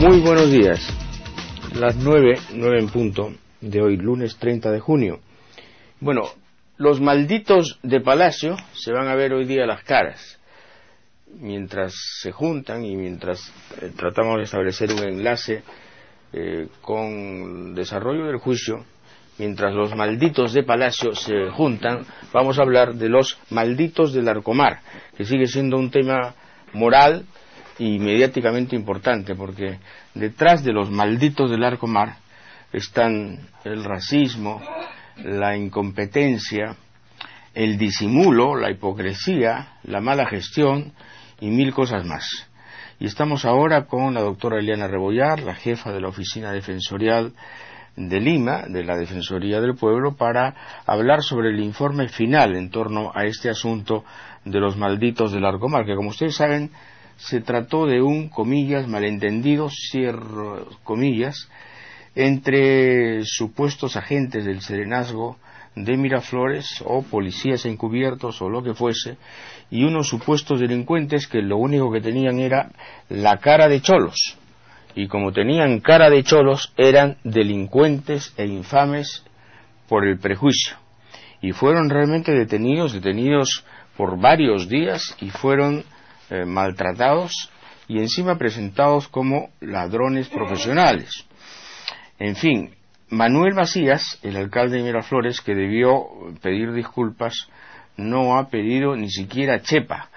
Muy buenos días, las 9 en punto de hoy, lunes 30 de junio. Bueno, los malditos de Palacio se van a ver hoy día las caras, mientras se juntan y mientras tratamos de establecer un enlace con el desarrollo del juicio. Mientras los malditos de Palacio se juntan, vamos a hablar de los malditos del Larcomar, que sigue siendo un tema moral y mediáticamente importante, porque detrás de los malditos del Larcomar están el racismo, la incompetencia, el disimulo, la hipocresía, la mala gestión y mil cosas más. Y estamos ahora con la doctora Eliana Rebollar, la jefa de la Oficina Defensorial de Lima, de la Defensoría del Pueblo, para hablar sobre el informe final en torno a este asunto de los malditos del Larcomar, que como ustedes saben se trató de un, comillas, malentendido, cierro comillas, entre supuestos agentes del serenazgo de Miraflores o policías encubiertos o lo que fuese, y unos supuestos delincuentes que lo único que tenían era la cara de cholos. Y como tenían cara de cholos, eran delincuentes e infames por el prejuicio. Y fueron realmente detenidos por varios días y fueron maltratados y encima presentados como ladrones profesionales. En fin, Manuel Macías, el alcalde de Miraflores, que debió pedir disculpas, no ha pedido ni siquiera chepa.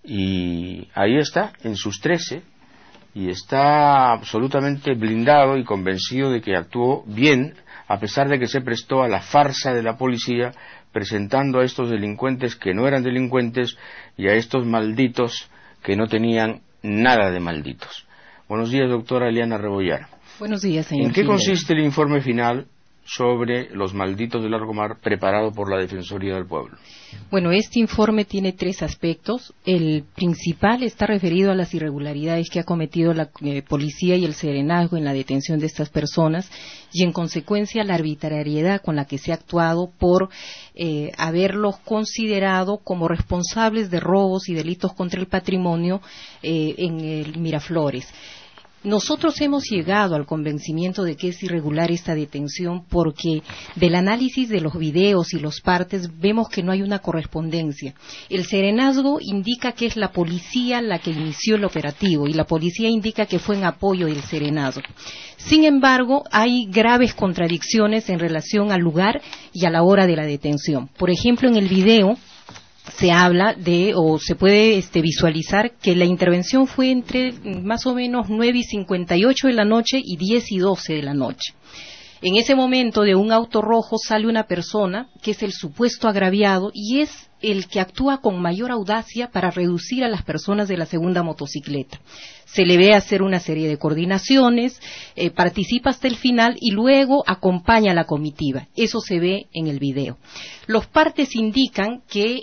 Y ahí está, en sus 13, y está absolutamente blindado y convencido de que actuó bien, a pesar de que se prestó a la farsa de la policía, presentando a estos delincuentes que no eran delincuentes y a estos malditos que no tenían nada de malditos. Buenos días, doctora Eliana Rebollar. Buenos días, señor. ¿En qué consiste el informe final sobre los malditos del Larcomar preparado por la Defensoría del Pueblo? Bueno, este informe tiene 3 aspectos. El principal está referido a las irregularidades que ha cometido la policía y el serenazgo en la detención de estas personas y, en consecuencia, la arbitrariedad con la que se ha actuado por haberlos considerado como responsables de robos y delitos contra el patrimonio en el Miraflores. Nosotros hemos llegado al convencimiento de que es irregular esta detención porque del análisis de los videos y los partes vemos que no hay una correspondencia. El serenazgo indica que es la policía la que inició el operativo y la policía indica que fue en apoyo del serenazgo. Sin embargo, hay graves contradicciones en relación al lugar y a la hora de la detención. Por ejemplo, en el video se habla de, o se puede visualizar que la intervención fue entre más o menos 9:58 de la noche y 10:12 de la noche. En ese momento de un auto rojo sale una persona que es el supuesto agraviado y es el que actúa con mayor audacia para reducir a las personas de la segunda motocicleta. Se le ve hacer una serie de coordinaciones, participa hasta el final y luego acompaña a la comitiva. Eso se ve en el video. Los partes indican que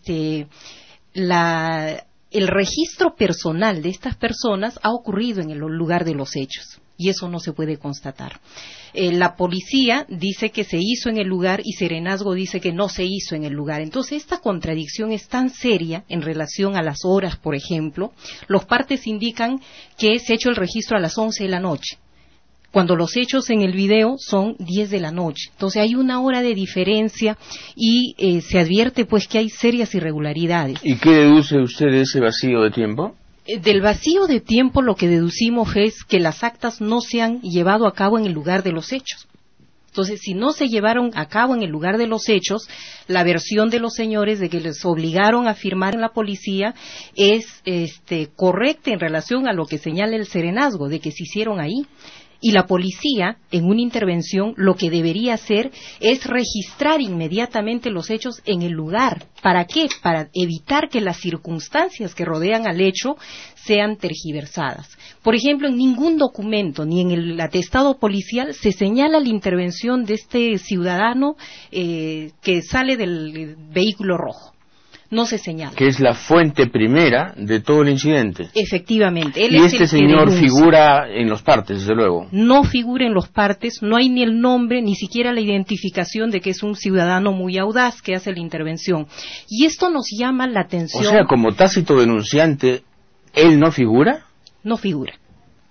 el registro personal de estas personas ha ocurrido en el lugar de los hechos. Y eso no se puede constatar. La policía dice que se hizo en el lugar y Serenazgo dice que no se hizo en el lugar. Entonces, esta contradicción es tan seria en relación a las horas, por ejemplo. Los partes indican que se ha hecho el registro a las 11 de la noche, cuando los hechos en el video son 10 de la noche. Entonces, hay una hora de diferencia y se advierte pues que hay serias irregularidades. ¿Y qué deduce usted de ese vacío de tiempo? Del vacío de tiempo lo que deducimos es que las actas no se han llevado a cabo en el lugar de los hechos. Entonces, si no se llevaron a cabo en el lugar de los hechos, la versión de los señores de que les obligaron a firmar en la policía es correcta en relación a lo que señala el serenazgo, de que se hicieron ahí. Y la policía, en una intervención, lo que debería hacer es registrar inmediatamente los hechos en el lugar. ¿Para qué? Para evitar que las circunstancias que rodean al hecho sean tergiversadas. Por ejemplo, en ningún documento, ni en el atestado policial, se señala la intervención de este ciudadano que sale del vehículo rojo. No se señala. Que es la fuente primera de todo el incidente. Efectivamente. Y este señor figura en los partes, desde luego. No figura en los partes, no hay ni el nombre, ni siquiera la identificación de que es un ciudadano muy audaz que hace la intervención. Y esto nos llama la atención. O sea, como tácito denunciante, ¿él no figura? No figura.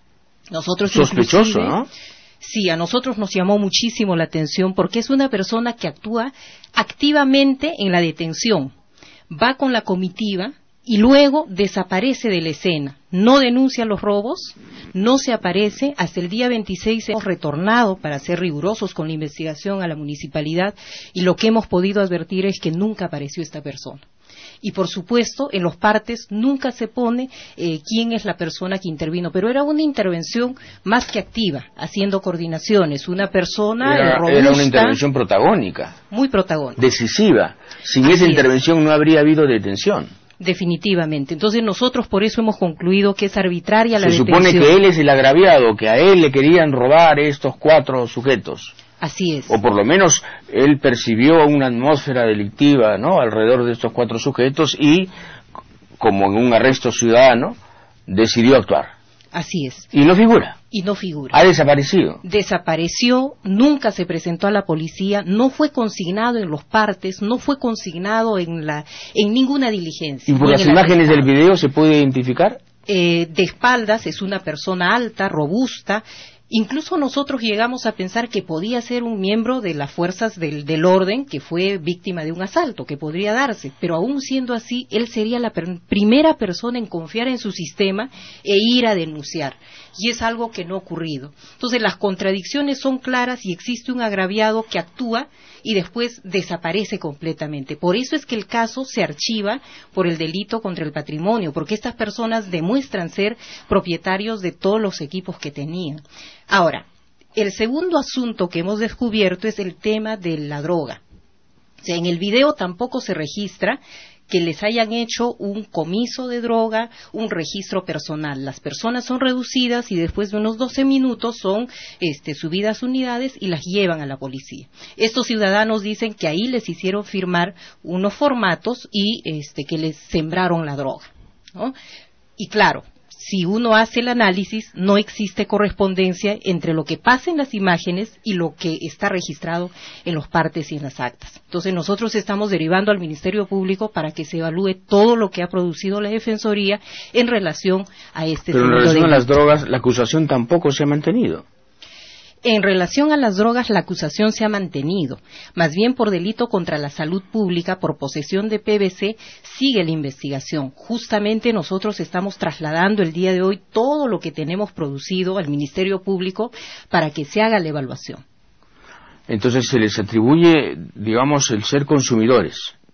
Nosotros sospechoso, ¿no? Sí, a nosotros nos llamó muchísimo la atención porque es una persona que actúa activamente en la detención. Va con la comitiva y luego desaparece de la escena. No denuncia los robos, no se aparece. Hasta el día 26 hemos retornado para ser rigurosos con la investigación a la municipalidad y lo que hemos podido advertir es que nunca apareció esta persona. Y por supuesto, en los partes nunca se pone quién es la persona que intervino, pero era una intervención más que activa, haciendo coordinaciones. Una persona robusta. Era una intervención protagónica. Muy protagónica. Decisiva. Sin esa intervención no habría habido detención. Definitivamente. Entonces nosotros por eso hemos concluido que es arbitraria la detención. Se supone que él es el agraviado, que a él le querían robar estos 4 sujetos. Así es. O por lo menos él percibió una atmósfera delictiva, ¿no?, alrededor de estos 4 sujetos y, como en un arresto ciudadano, decidió actuar. Así es. Y no figura. Y no figura. Ha desaparecido. Desapareció, nunca se presentó a la policía, no fue consignado en los partes, no fue consignado en ninguna diligencia. ¿Y por las imágenes del video se puede identificar? De espaldas, es una persona alta, robusta. Incluso nosotros llegamos a pensar que podía ser un miembro de las fuerzas del orden que fue víctima de un asalto, que podría darse, pero aún siendo así, él sería la primera persona en confiar en su sistema e ir a denunciar, y es algo que no ha ocurrido. Entonces las contradicciones son claras y existe un agraviado que actúa y después desaparece completamente. Por eso es que el caso se archiva por el delito contra el patrimonio, porque estas personas demuestran ser propietarios de todos los equipos que tenían. Ahora, el segundo asunto que hemos descubierto es el tema de la droga. O sea, en el video tampoco se registra que les hayan hecho un comiso de droga, un registro personal. Las personas son reducidas y después de unos 12 minutos son subidas unidades y las llevan a la policía. Estos ciudadanos dicen que ahí les hicieron firmar unos formatos y que les sembraron la droga, ¿no? Y claro, si uno hace el análisis, no existe correspondencia entre lo que pasa en las imágenes y lo que está registrado en los partes y en las actas. Entonces nosotros estamos derivando al Ministerio Público para que se evalúe todo lo que ha producido la Defensoría en relación a este Pero en relación a las drogas, la acusación tampoco se ha mantenido. En relación a las drogas, la acusación se ha mantenido. Más bien por delito contra la salud pública, por posesión de PVC, sigue la investigación. Justamente nosotros estamos trasladando el día de hoy todo lo que tenemos producido al Ministerio Público para que se haga la evaluación. Entonces se les atribuye, digamos, el ser consumidores,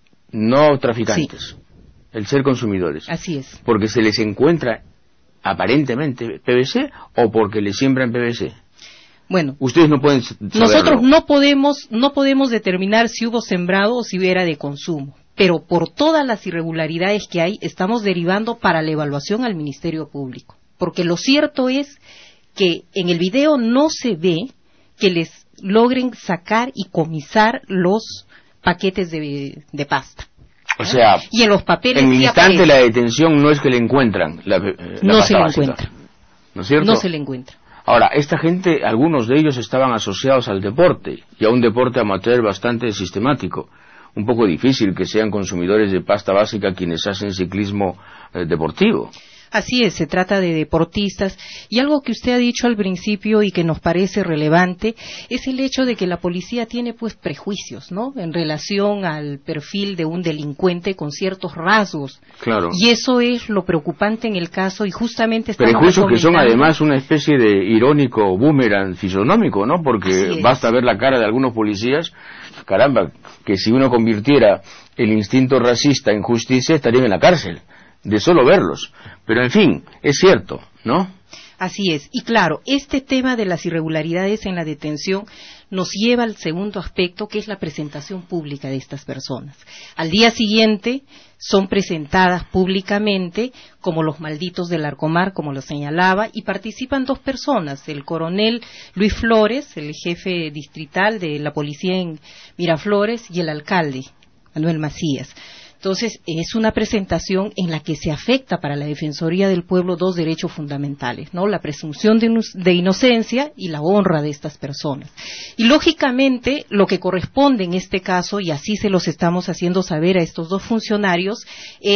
no traficantes. Sí. El ser consumidores. Así es. Porque se les encuentra aparentemente PVC o porque les siembran PVC. Bueno, ustedes no pueden saberlo. Nosotros no podemos determinar si hubo sembrado o si era de consumo, pero por todas las irregularidades que hay, estamos derivando para la evaluación al Ministerio Público, porque lo cierto es que en el video no se ve que les logren sacar y comisar los paquetes de pasta. O sea, y en los papeles en el instante de la detención no es que le encuentran la no pasta se le básica, encuentra. ¿no es cierto? No se le encuentra. Ahora, esta gente, algunos de ellos estaban asociados al deporte, y a un deporte amateur bastante sistemático. Un poco difícil que sean consumidores de pasta básica quienes hacen ciclismo deportivo. Así es, se trata de deportistas, y algo que usted ha dicho al principio y que nos parece relevante es el hecho de que la policía tiene pues prejuicios, ¿no?, en relación al perfil de un delincuente con ciertos rasgos. Claro. Y eso es lo preocupante en el caso, y justamente estamos prejuicios que son además una especie de irónico boomerang fisonómico, ¿no?, porque basta ver la cara de algunos policías, caramba, que si uno convirtiera el instinto racista en justicia estarían en la cárcel, de solo verlos. Pero en fin, es cierto, ¿no? Así es. Y claro, este tema de las irregularidades en la detención nos lleva al segundo aspecto, que es la presentación pública de estas personas. Al día siguiente son presentadas públicamente como los malditos del Larcomar, como lo señalaba, y participan 2 personas, el coronel Luis Flores, el jefe distrital de la policía en Miraflores, y el alcalde, Manuel Macías. Entonces, es una presentación en la que se afecta para la Defensoría del Pueblo 2 derechos fundamentales, ¿no?, la presunción de inocencia y la honra de estas personas. Y lógicamente, lo que corresponde en este caso, y así se los estamos haciendo saber a estos 2 funcionarios, es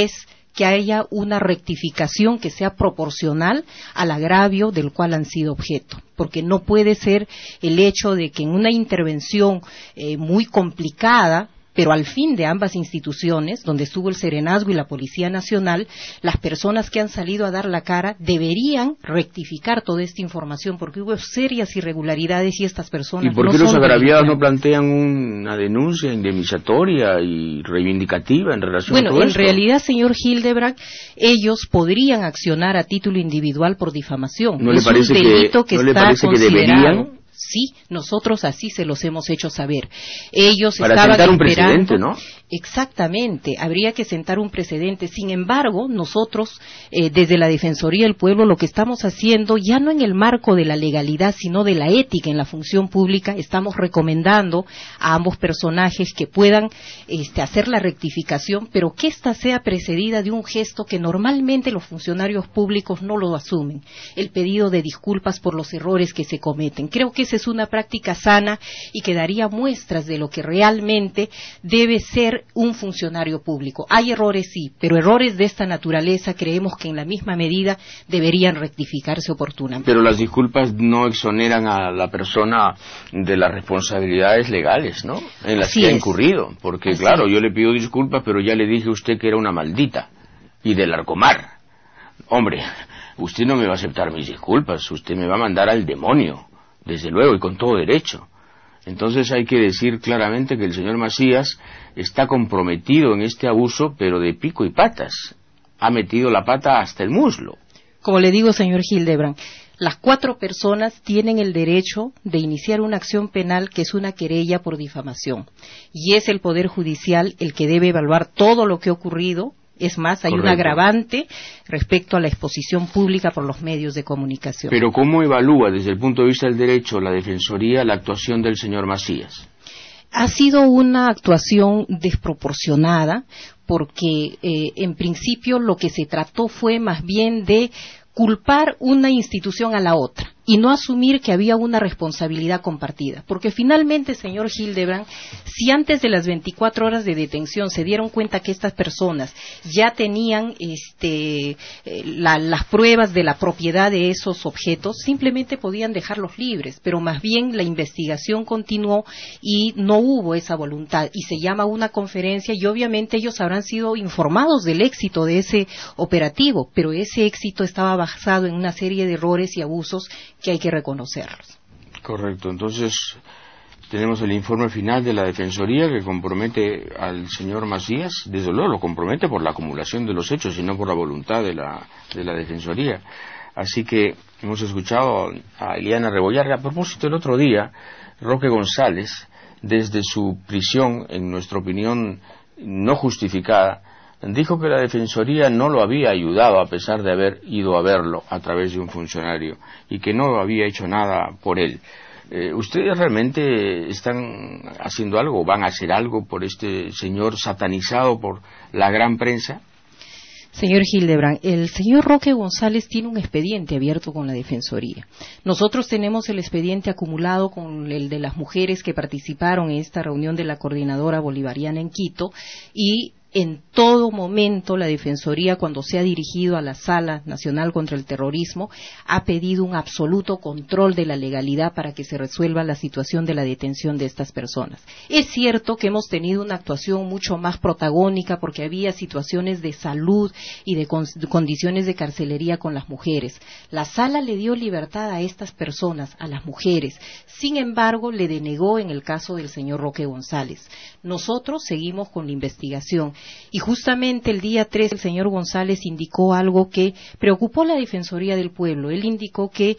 que haya una rectificación que sea proporcional al agravio del cual han sido objeto, porque no puede ser el hecho de que en una intervención muy complicada, pero al fin de ambas instituciones, donde estuvo el Serenazgo y la Policía Nacional, las personas que han salido a dar la cara deberían rectificar toda esta información, porque hubo serias irregularidades y estas personas ¿Y por qué los agraviados no plantean una denuncia indemnizatoria y reivindicativa en relación a todo esto? Bueno, en realidad, señor Hildebrand, ellos podrían accionar a título individual por difamación. ¿No le parece un delito que no está le parece que deberían? Sí, nosotros así se los hemos hecho saber. Ellos para estaban sentar un esperando, precedente, ¿no? Exactamente, habría que sentar un precedente. Sin embargo, nosotros, desde la Defensoría del Pueblo, lo que estamos haciendo, ya no en el marco de la legalidad, sino de la ética en la función pública, estamos recomendando a ambos personajes que puedan hacer la rectificación, pero que ésta sea precedida de un gesto que normalmente los funcionarios públicos no lo asumen, el pedido de disculpas por los errores que se cometen. Creo que esa es una práctica sana y que daría muestras de lo que realmente debe ser un funcionario público. Hay errores, sí, pero errores de esta naturaleza creemos que en la misma medida deberían rectificarse oportunamente. Pero las disculpas no exoneran a la persona de las responsabilidades legales, ¿no? En las que ha incurrido. Porque, claro, yo le pido disculpas, pero ya le dije a usted que era una maldita. Y del Arcomar. Hombre, usted no me va a aceptar mis disculpas, usted me va a mandar al demonio, desde luego, y con todo derecho. Entonces hay que decir claramente que el señor Macías está comprometido en este abuso, pero de pico y patas. Ha metido la pata hasta el muslo. Como le digo, señor Hildebrand, las 4 personas tienen el derecho de iniciar una acción penal que es una querella por difamación. Y es el Poder Judicial el que debe evaluar todo lo que ha ocurrido. Es más, hay un agravante respecto a la exposición pública por los medios de comunicación. Pero ¿cómo evalúa desde el punto de vista del derecho la Defensoría la actuación del señor Macías? Ha sido una actuación desproporcionada porque en principio lo que se trató fue más bien de culpar una institución a la otra y no asumir que había una responsabilidad compartida. Porque finalmente, señor Hildebrand, si antes de las 24 horas de detención se dieron cuenta que estas personas ya tenían las pruebas de la propiedad de esos objetos, simplemente podían dejarlos libres, pero más bien la investigación continuó y no hubo esa voluntad. Y se llama una conferencia y obviamente ellos habrán sido informados del éxito de ese operativo, pero ese éxito estaba basado en una serie de errores y abusos que hay que reconocerlos. Correcto. Entonces, tenemos el informe final de la Defensoría que compromete al señor Macías. Desde luego lo compromete por la acumulación de los hechos y no por la voluntad de la Defensoría. Así que hemos escuchado a Eliana Rebollar. A propósito, el otro día, Roque González, desde su prisión, en nuestra opinión no justificada, dijo que la Defensoría no lo había ayudado a pesar de haber ido a verlo a través de un funcionario y que no había hecho nada por él. ¿Ustedes realmente están haciendo algo, van a hacer algo por este señor satanizado por la gran prensa? Señor Hildebrand, el señor Roque González tiene un expediente abierto con la Defensoría. Nosotros tenemos el expediente acumulado con el de las mujeres que participaron en esta reunión de la Coordinadora Bolivariana en Quito y en todo momento la Defensoría, cuando se ha dirigido a la Sala Nacional contra el Terrorismo, ha pedido un absoluto control de la legalidad para que se resuelva la situación de la detención de estas personas. Es cierto que hemos tenido una actuación mucho más protagónica porque había situaciones de salud y de condiciones de carcelería con las mujeres. La Sala le dio libertad a estas personas, a las mujeres. Sin embargo, le denegó en el caso del señor Roque González. Nosotros seguimos con la investigación. Y justamente el día 3 el señor González indicó algo que preocupó a la Defensoría del Pueblo. Él indicó que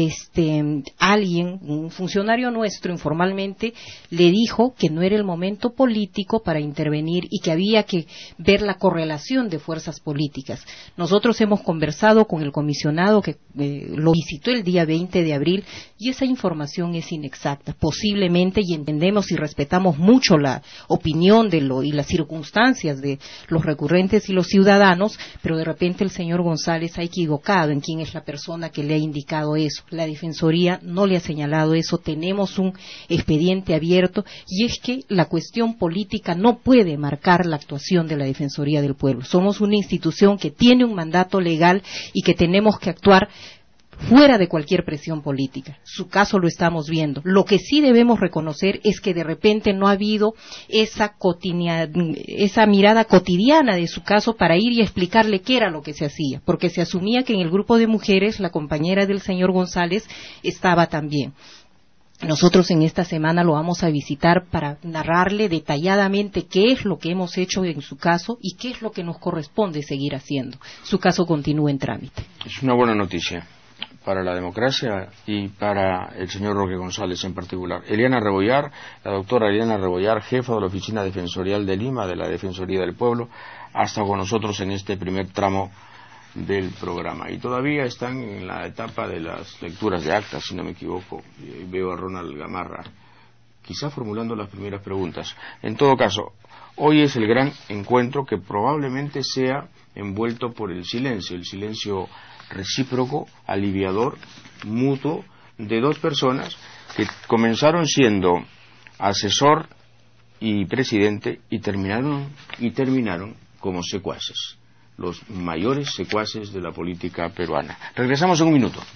alguien, un funcionario nuestro informalmente, le dijo que no era el momento político para intervenir y que había que ver la correlación de fuerzas políticas. Nosotros hemos conversado con el comisionado que lo visitó el día 20 de abril y esa información es inexacta. Posiblemente, y entendemos y respetamos mucho la opinión y las circunstancias de los recurrentes y los ciudadanos, pero de repente el señor González ha equivocado en quién es la persona que le ha indicado eso. La Defensoría no le ha señalado eso, tenemos un expediente abierto, y es que la cuestión política no puede marcar la actuación de la Defensoría del Pueblo. Somos una institución que tiene un mandato legal y que tenemos que actuar fuera de cualquier presión política. Su caso lo estamos viendo. Lo que sí debemos reconocer es que de repente no ha habido esa mirada cotidiana de su caso para ir y explicarle qué era lo que se hacía, porque se asumía que en el grupo de mujeres la compañera del señor González estaba también. Nosotros en esta semana lo vamos a visitar para narrarle detalladamente qué es lo que hemos hecho en su caso y qué es lo que nos corresponde seguir haciendo. Su caso continúa en trámite. Es una buena noticia para la democracia y para el señor Roque González en particular. Eliana Rebollar, la doctora Eliana Rebollar, jefa de la Oficina Defensorial de Lima, de la Defensoría del Pueblo, ha estado con nosotros en este primer tramo del programa. Y todavía están en la etapa de las lecturas de actas, si no me equivoco. Veo a Ronald Gamarra, quizá formulando las primeras preguntas. En todo caso, hoy es el gran encuentro que probablemente sea envuelto por el silencio recíproco, aliviador, mutuo, de dos personas que comenzaron siendo asesor y presidente y terminaron como secuaces, los mayores secuaces de la política peruana. Regresamos en un minuto.